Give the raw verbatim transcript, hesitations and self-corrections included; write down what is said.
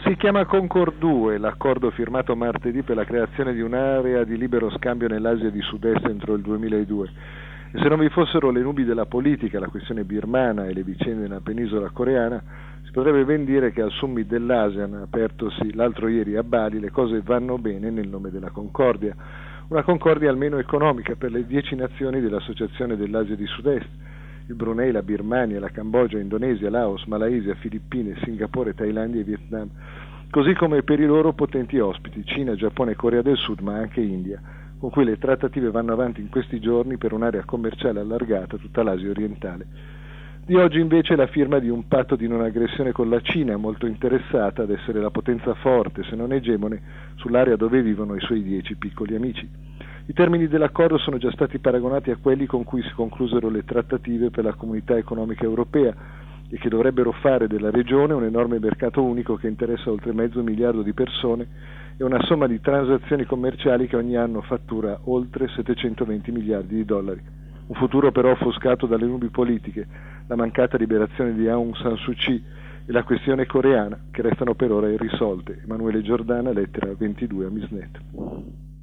Si chiama Concord due, l'accordo firmato martedì per la creazione di un'area di libero scambio nell'Asia di Sud-Est entro il duemiladue. E se non vi fossero le nubi della politica, la questione birmana e le vicende nella penisola coreana, si potrebbe ben dire che al summit dell'ASEAN, apertosi l'altro ieri a Bali, le cose vanno bene nel nome della concordia. Una concordia almeno economica per le dieci nazioni dell'Associazione dell'Asia di Sud-Est. Il Brunei, la Birmania, la Cambogia, Indonesia, Laos, Malaysia, Filippine, Singapore, Thailandia e Vietnam, così come per i loro potenti ospiti, Cina, Giappone e Corea del Sud, ma anche India, con cui le trattative vanno avanti in questi giorni per un'area commerciale allargata a tutta l'Asia orientale. Di oggi invece la firma di un patto di non aggressione con la Cina, molto interessata ad essere la potenza forte, se non egemone, sull'area dove vivono i suoi dieci piccoli amici. I termini dell'accordo sono già stati paragonati a quelli con cui si conclusero le trattative per la Comunità Economica Europea e che dovrebbero fare della regione un enorme mercato unico che interessa oltre mezzo miliardo di persone e una somma di transazioni commerciali che ogni anno fattura oltre settecentoventi miliardi di dollari. Un futuro però offuscato dalle nubi politiche, la mancata liberazione di Aung San Suu Kyi e la questione coreana che restano per ora irrisolte. Emanuele Giordana, lettera ventidue a Misnet.